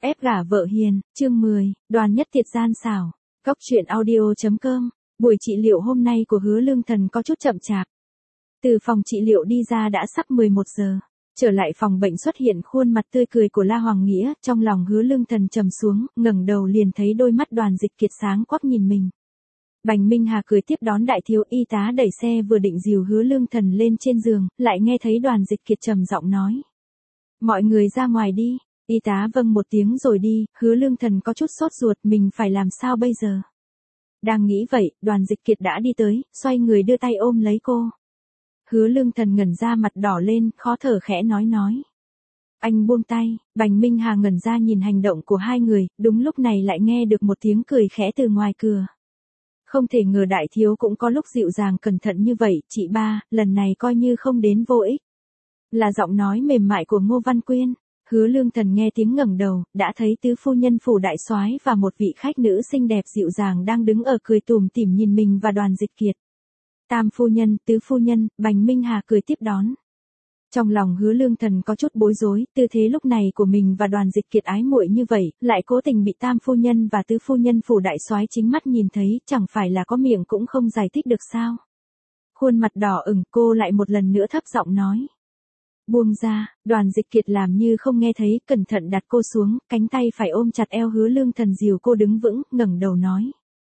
Ép gả vợ hiền, chương 10, Đoàn Nhất Tiệt gian xảo. Góc truyện audio.com. Buổi trị liệu hôm nay của Hứa Lương Thần có chút chậm chạp. Từ phòng trị liệu đi ra đã sắp 11 giờ. Trở lại phòng bệnh xuất hiện khuôn mặt tươi cười của La Hoàng Nghĩa, trong lòng Hứa Lương Thần trầm xuống, ngẩng đầu liền thấy đôi mắt Đoàn Dịch Kiệt sáng quắc nhìn mình. Bành Minh Hà cười tiếp đón đại thiếu y tá đẩy xe vừa định dìu Hứa Lương Thần lên trên giường, lại nghe thấy Đoàn Dịch Kiệt trầm giọng nói. Mọi người ra ngoài đi. Y tá vâng một tiếng rồi đi, Hứa Lương Thần có chút sốt ruột, mình phải làm sao bây giờ? Đang nghĩ vậy, Đoàn Dịch Kiệt đã đi tới, xoay người đưa tay ôm lấy cô. Hứa Lương Thần ngẩn ra mặt đỏ lên, khó thở khẽ nói. Anh buông tay. Bành Minh Hà ngẩn ra nhìn hành động của hai người, đúng lúc này lại nghe được một tiếng cười khẽ từ ngoài cửa. Không thể ngờ đại thiếu cũng có lúc dịu dàng cẩn thận như vậy, chị ba, lần này coi như không đến vô ích. Là giọng nói mềm mại của Ngô Văn Quyên. Hứa Lương Thần nghe tiếng ngẩng đầu, đã thấy tứ phu nhân phủ đại soái và một vị khách nữ xinh đẹp dịu dàng đang đứng ở cười tủm tỉm nhìn mình và Đoàn Dịch Kiệt. Tam phu nhân, tứ phu nhân, Bành Minh Hà cười tiếp đón. Trong lòng Hứa Lương Thần có chút bối rối, tư thế lúc này của mình và Đoàn Dịch Kiệt ái muội như vậy, lại cố tình bị tam phu nhân và tứ phu nhân phủ đại soái chính mắt nhìn thấy, chẳng phải là có miệng cũng không giải thích được sao? Khuôn mặt đỏ ửng, cô lại một lần nữa thấp giọng nói. Buông ra. Đoàn Dịch Kiệt làm như không nghe thấy, cẩn thận đặt cô xuống, cánh tay phải ôm chặt eo Hứa Lương Thần dìu cô đứng vững, ngẩng đầu nói.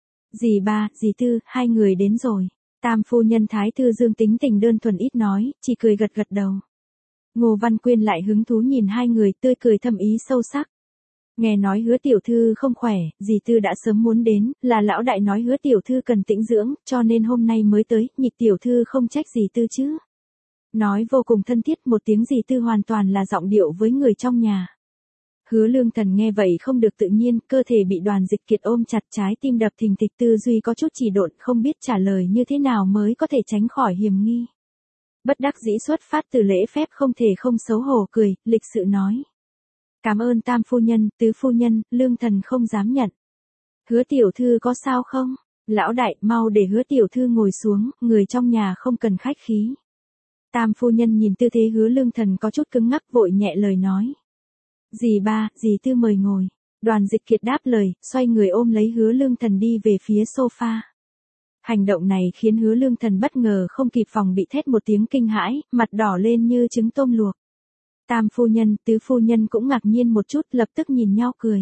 Dì ba, dì tư, hai người đến rồi. Tam phu nhân Thái Thư Dương tính tình đơn thuần ít nói, chỉ cười gật gật đầu. Ngô Văn Quyên lại hứng thú nhìn hai người, tươi cười thâm ý sâu sắc. Nghe nói Hứa tiểu thư không khỏe, dì tư đã sớm muốn đến, là lão đại nói Hứa tiểu thư cần tĩnh dưỡng, cho nên hôm nay mới tới, Nhị tiểu thư không trách dì tư chứ. Nói vô cùng thân thiết, một tiếng dì tư hoàn toàn là giọng điệu với người trong nhà. Hứa Lương Thần nghe vậy không được tự nhiên, cơ thể bị Đoàn Dịch Kiệt ôm chặt, trái tim đập thình thịch, tư duy có chút trì độn, không biết trả lời như thế nào mới có thể tránh khỏi hiểm nghi. Bất đắc dĩ xuất phát từ lễ phép không thể không xấu hổ cười, lịch sự nói. Cảm ơn tam phu nhân, tứ phu nhân, Lương Thần không dám nhận. Hứa tiểu thư có sao không? Lão đại, mau để Hứa tiểu thư ngồi xuống, người trong nhà không cần khách khí. Tam phu nhân nhìn tư thế Hứa Lương Thần có chút cứng ngắc, vội nhẹ lời nói. Dì ba, dì tư mời ngồi. Đoàn Dịch Kiệt đáp lời, xoay người ôm lấy Hứa Lương Thần đi về phía sofa. Hành động này khiến Hứa Lương Thần bất ngờ không kịp phòng bị thét một tiếng kinh hãi, mặt đỏ lên như trứng tôm luộc. Tam phu nhân, tứ phu nhân cũng ngạc nhiên một chút, lập tức nhìn nhau cười.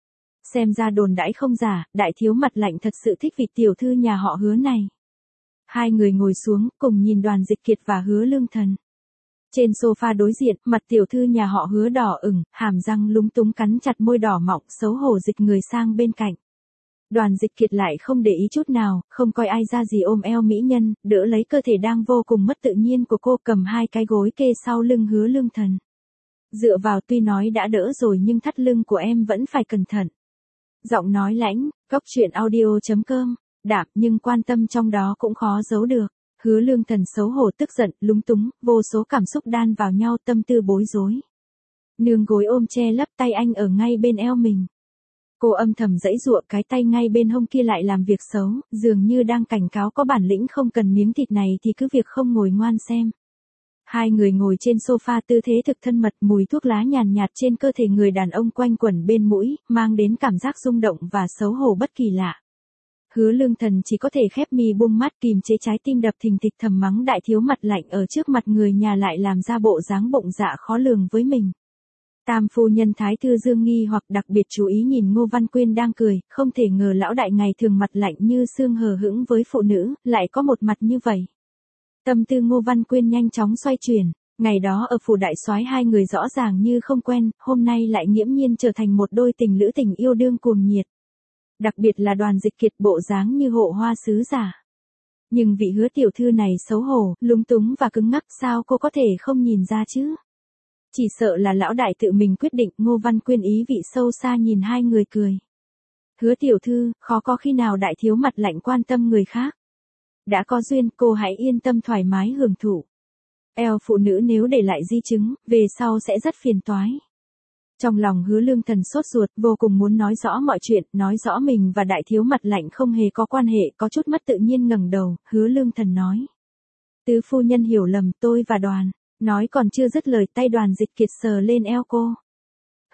Xem ra đồn đãi không giả, đại thiếu mặt lạnh thật sự thích vị tiểu thư nhà họ Hứa này. Hai người ngồi xuống, cùng nhìn Đoàn Dịch Kiệt và Hứa Lương Thần. Trên sofa đối diện, mặt tiểu thư nhà họ Hứa đỏ ửng, hàm răng lúng túng cắn chặt môi đỏ mọng, xấu hổ dịch người sang bên cạnh. Đoàn Dịch Kiệt lại không để ý chút nào, không coi ai ra gì, ôm eo mỹ nhân, đỡ lấy cơ thể đang vô cùng mất tự nhiên của cô, cầm hai cái gối kê sau lưng Hứa Lương Thần. Dựa vào, tuy nói đã đỡ rồi nhưng thắt lưng của em vẫn phải cẩn thận. Giọng nói lãnh, góc truyện audio.com. Đạm nhưng quan tâm trong đó cũng khó giấu được. Hứa Lương Thần xấu hổ, tức giận, lúng túng, vô số cảm xúc đan vào nhau, tâm tư bối rối. Nương gối ôm che lấp, tay anh ở ngay bên eo mình. Cô âm thầm giãy giụa, cái tay ngay bên hông kia lại làm việc xấu, dường như đang cảnh cáo có bản lĩnh không cần miếng thịt này thì cứ việc không ngồi ngoan xem. Hai người ngồi trên sofa, tư thế thực thân mật, mùi thuốc lá nhàn nhạt trên cơ thể người đàn ông quanh quẩn bên mũi, mang đến cảm giác rung động và xấu hổ bất kỳ lạ. Hứa Lương Thần chỉ có thể khép mi buông mắt, kìm chế trái tim đập thình thịch, thầm mắng đại thiếu mặt lạnh ở trước mặt người nhà lại làm ra bộ dáng bụng dạ khó lường với mình. Tam phu nhân Thái Thư Dương nghi hoặc đặc biệt chú ý nhìn Ngô Văn Quyên đang cười, không thể ngờ lão đại ngày thường mặt lạnh như xương hờ hững với phụ nữ, lại có một mặt như vậy. Tâm tư Ngô Văn Quyên nhanh chóng xoay chuyển, ngày đó ở phủ đại soái hai người rõ ràng như không quen, hôm nay lại nghiễm nhiên trở thành một đôi tình lữ tình yêu đương cuồng nhiệt. Đặc biệt là Đoàn Dịch Kiệt bộ dáng như hộ hoa sứ giả. Nhưng vị Hứa tiểu thư này xấu hổ, lúng túng và cứng ngắc, sao cô có thể không nhìn ra chứ? Chỉ sợ là lão đại tự mình quyết định. Ngô Văn Quyên ý vị sâu xa nhìn hai người cười. Hứa tiểu thư, khó có khi nào đại thiếu mặt lạnh quan tâm người khác. Đã có duyên, cô hãy yên tâm thoải mái hưởng thụ. Eo phụ nữ nếu để lại di chứng, về sau sẽ rất phiền toái. Trong lòng Hứa Lương Thần sốt ruột, vô cùng muốn nói rõ mọi chuyện, nói rõ mình và đại thiếu mặt lạnh không hề có quan hệ, có chút mất tự nhiên ngẩng đầu, Hứa Lương Thần nói. Tứ phu nhân hiểu lầm, tôi và Đoàn. Nói còn chưa dứt lời, tay Đoàn Dịch Kiệt sờ lên eo cô.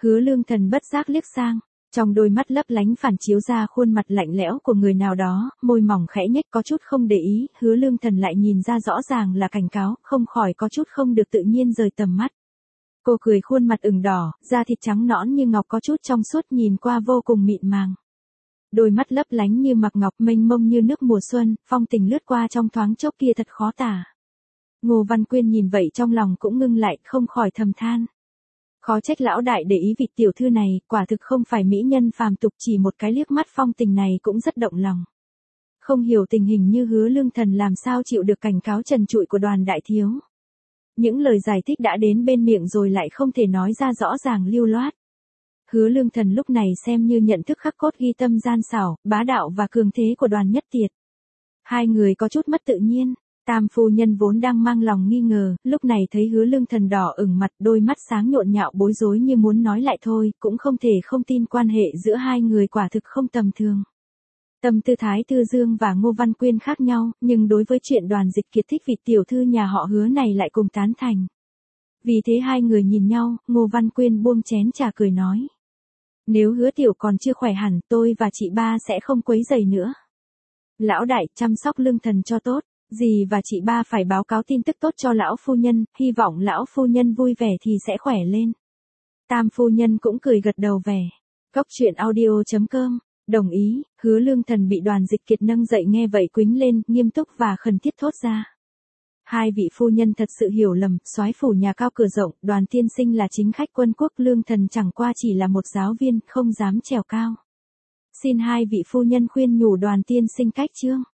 Hứa Lương Thần bất giác liếc sang, trong đôi mắt lấp lánh phản chiếu ra khuôn mặt lạnh lẽo của người nào đó, môi mỏng khẽ nhếch có chút không để ý, Hứa Lương Thần lại nhìn ra rõ ràng là cảnh cáo, không khỏi có chút không được tự nhiên rời tầm mắt. Cô cười khuôn mặt ửng đỏ, da thịt trắng nõn như ngọc có chút trong suốt nhìn qua vô cùng mịn màng. Đôi mắt lấp lánh như mặc ngọc mênh mông như nước mùa xuân, phong tình lướt qua trong thoáng chốc kia thật khó tả. Ngô Văn Quyên nhìn vậy trong lòng cũng ngưng lại, không khỏi thầm than. Khó trách lão đại để ý vị tiểu thư này, quả thực không phải mỹ nhân phàm tục, chỉ một cái liếc mắt phong tình này cũng rất động lòng. Không hiểu tình hình như Hứa Lương Thần làm sao chịu được cảnh cáo trần trụi của Đoàn đại thiếu. Những lời giải thích đã đến bên miệng rồi lại không thể nói ra rõ ràng lưu loát. Hứa Lương Thần lúc này xem như nhận thức khắc cốt ghi tâm gian xảo, bá đạo và cường thế của Đoàn Nhất Tiệt. Hai người có chút mất tự nhiên. Tam phu nhân vốn đang mang lòng nghi ngờ, lúc này thấy Hứa Lương Thần đỏ ửng mặt, đôi mắt sáng nhộn nhạo bối rối như muốn nói lại thôi, cũng không thể không tin quan hệ giữa hai người quả thực không tầm thường. Tâm tư Thái Tư Dương và Ngô Văn Quyên khác nhau, nhưng đối với chuyện Đoàn Dịch Kiệt thích vị tiểu thư nhà họ Hứa này lại cùng tán thành. Vì thế hai người nhìn nhau, Ngô Văn Quyên buông chén trà cười nói. Nếu Hứa tiểu còn chưa khỏe hẳn, tôi và chị ba sẽ không quấy rầy nữa. Lão đại chăm sóc Lương Thần cho tốt. Dì và chị ba phải báo cáo tin tức tốt cho lão phu nhân, hy vọng lão phu nhân vui vẻ thì sẽ khỏe lên. Tam phu nhân cũng cười gật đầu vẻ. Cốc truyện audio.com, đồng ý. Hứa Lương Thần bị Đoàn Dịch Kiệt nâng dậy nghe vậy quýnh lên, nghiêm túc và khẩn thiết thốt ra. Hai vị phu nhân thật sự hiểu lầm, soái phủ nhà cao cửa rộng, Đoàn tiên sinh là chính khách quân quốc, Lương Thần chẳng qua chỉ là một giáo viên, không dám trèo cao. Xin hai vị phu nhân khuyên nhủ Đoàn tiên sinh cách chương.